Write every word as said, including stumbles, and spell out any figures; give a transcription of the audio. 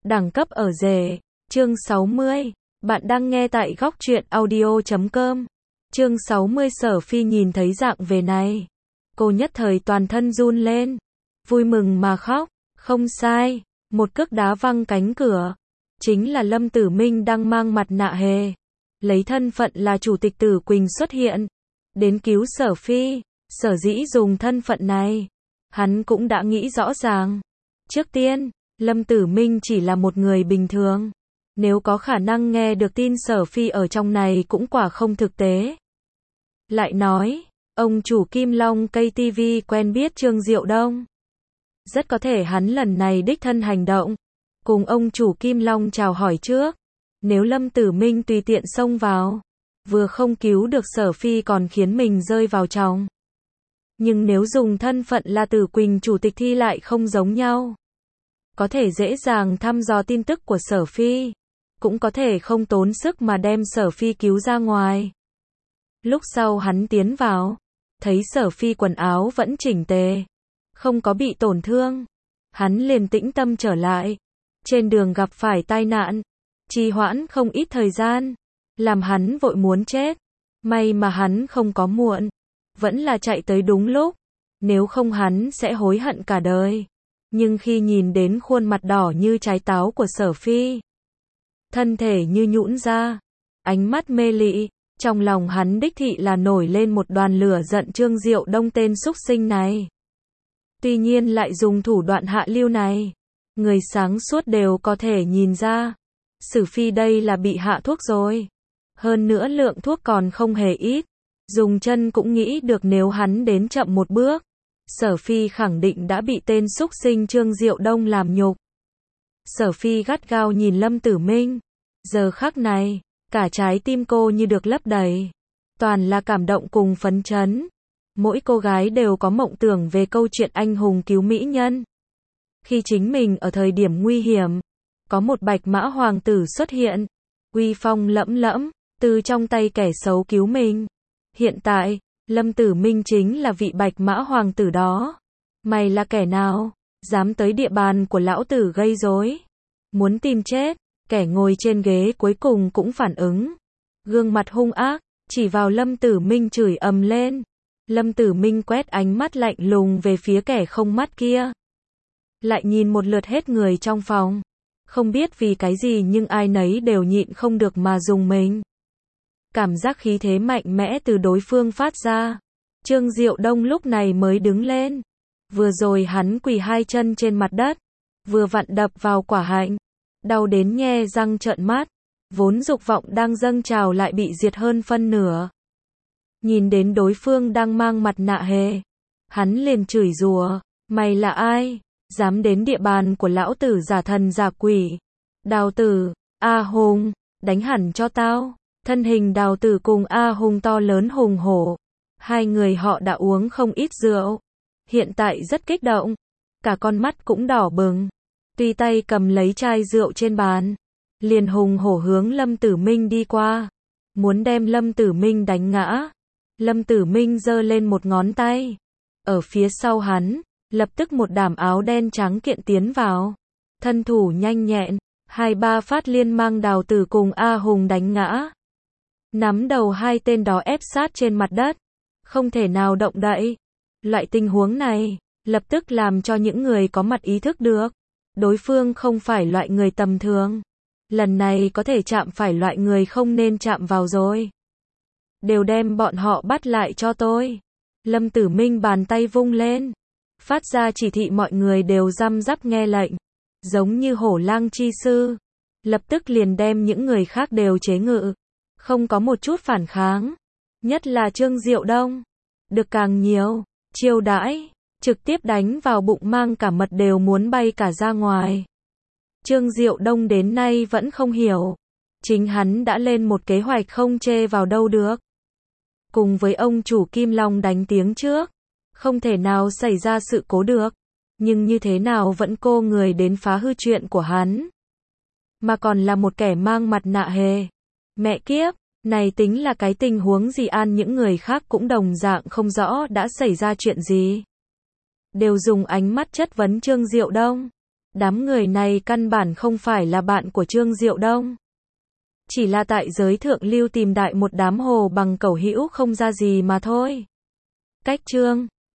Đẳng cấp ở rể. Chương sáu mươi. Bạn đang nghe tại góc truyện audio chấm com. Chương sáu mươi. Sở Phi nhìn thấy dạng về này, cô nhất thời toàn thân run lên, vui mừng mà khóc. Không sai, một cước đá văng cánh cửa. Chính là Lâm Tử Minh đang mang mặt nạ hề, lấy thân phận là chủ tịch Tử Quỳnh xuất hiện, đến cứu Sở Phi. Sở dĩ dùng thân phận này, hắn cũng đã nghĩ rõ ràng. Trước tiên, Lâm Tử Minh chỉ là một người bình thường, nếu có khả năng nghe được tin Sở Phi ở trong này cũng quả không thực tế. Lại nói, ông chủ Kim Long ca tê vê quen biết Trương Diệu Đông, rất có thể hắn lần này đích thân hành động, cùng ông chủ Kim Long chào hỏi trước. Nếu Lâm Tử Minh tùy tiện xông vào, vừa không cứu được Sở Phi còn khiến mình rơi vào chòng. Nhưng nếu dùng thân phận là Tử Quỳnh chủ tịch thì lại không giống nhau. Có thể dễ dàng thăm dò tin tức của Sở Phi, cũng có thể không tốn sức mà đem Sở Phi cứu ra ngoài. Lúc sau hắn tiến vào, thấy Sở Phi quần áo vẫn chỉnh tề, không có bị tổn thương. Hắn liền tĩnh tâm trở lại. Trên đường gặp phải tai nạn, trì hoãn không ít thời gian, làm hắn vội muốn chết. May mà hắn không có muộn, vẫn là chạy tới đúng lúc, nếu không hắn sẽ hối hận cả đời. Nhưng khi nhìn đến khuôn mặt đỏ như trái táo của Sở Phi, thân thể như nhũn ra, ánh mắt mê lị, trong lòng hắn đích thị là nổi lên một đoàn lửa giận Trương Diệu Đông tên xúc sinh này. Tuy nhiên lại dùng thủ đoạn hạ lưu này, người sáng suốt đều có thể nhìn ra, Sở Phi đây là bị hạ thuốc rồi. Hơn nữa lượng thuốc còn không hề ít, dùng chân cũng nghĩ được nếu hắn đến chậm một bước, Sở Phi khẳng định đã bị tên xúc sinh Trương Diệu Đông làm nhục. Sở Phi gắt gao nhìn Lâm Tử Minh, giờ khắc này, cả trái tim cô như được lấp đầy, toàn là cảm động cùng phấn chấn. Mỗi cô gái đều có mộng tưởng về câu chuyện anh hùng cứu mỹ nhân. Khi chính mình ở thời điểm nguy hiểm, có một bạch mã hoàng tử xuất hiện, uy phong lẫm lẫm, từ trong tay kẻ xấu cứu mình. Hiện tại, Lâm Tử Minh chính là vị bạch mã hoàng tử đó. Mày là kẻ nào, dám tới địa bàn của lão tử gây rối, muốn tìm chết? Kẻ ngồi trên ghế cuối cùng cũng phản ứng, gương mặt hung ác, chỉ vào Lâm Tử Minh chửi ầm lên. Lâm Tử Minh quét ánh mắt lạnh lùng về phía kẻ không mắt kia, lại nhìn một lượt hết người trong phòng, không biết vì cái gì nhưng ai nấy đều nhịn không được mà rùng mình. Cảm giác khí thế mạnh mẽ từ đối phương phát ra. Trương Diệu Đông lúc này mới đứng lên. Vừa rồi hắn quỳ hai chân trên mặt đất, vừa vặn đập vào quả hạnh, đau đến nhe răng trợn mắt, vốn dục vọng đang dâng trào lại bị diệt hơn phân nửa. Nhìn đến đối phương đang mang mặt nạ hề, hắn liền chửi rủa, mày là ai, dám đến địa bàn của lão tử giả thần giả quỷ? Đào Tử, A Hùng, đánh hẳn cho tao. Thân hình Đào Tử cùng A Hùng to lớn hùng hổ, hai người họ đã uống không ít rượu, hiện tại rất kích động, cả con mắt cũng đỏ bừng. Tuy tay cầm lấy chai rượu trên bàn, liền hùng hổ hướng Lâm Tử Minh đi qua, muốn đem Lâm Tử Minh đánh ngã. Lâm Tử Minh giơ lên một ngón tay, ở phía sau hắn, lập tức một đám áo đen trắng kiện tiến vào, thân thủ nhanh nhẹn, hai ba phát liên mang Đào Tử cùng A Hùng đánh ngã. Nắm đầu hai tên đó ép sát trên mặt đất, không thể nào động đậy. Loại tình huống này, lập tức làm cho những người có mặt ý thức được, đối phương không phải loại người tầm thường. Lần này có thể chạm phải loại người không nên chạm vào rồi. Đều đem bọn họ bắt lại cho tôi. Lâm Tử Minh bàn tay vung lên, phát ra chỉ thị, mọi người đều răm rắp nghe lệnh, giống như hổ lang chi sư. Lập tức liền đem những người khác đều chế ngự, không có một chút phản kháng. Nhất là Trương Diệu Đông, được càng nhiều chiêu đãi, trực tiếp đánh vào bụng mang cả mật đều muốn bay cả ra ngoài. Trương Diệu Đông đến nay vẫn không hiểu, chính hắn đã lên một kế hoạch không chê vào đâu được. Cùng với ông chủ Kim Long đánh tiếng trước, không thể nào xảy ra sự cố được, nhưng như thế nào vẫn cô người đến phá hư chuyện của hắn, mà còn là một kẻ mang mặt nạ hề. Mẹ kiếp, này tính là cái tình huống gì? An những người khác cũng đồng dạng không rõ đã xảy ra chuyện gì, đều dùng ánh mắt chất vấn Trương Diệu Đông. Đám người này căn bản không phải là bạn của Trương Diệu Đông. Chỉ là tại giới thượng lưu tìm đại một đám hồ bằng cẩu hữu không ra gì mà thôi. Cách Trương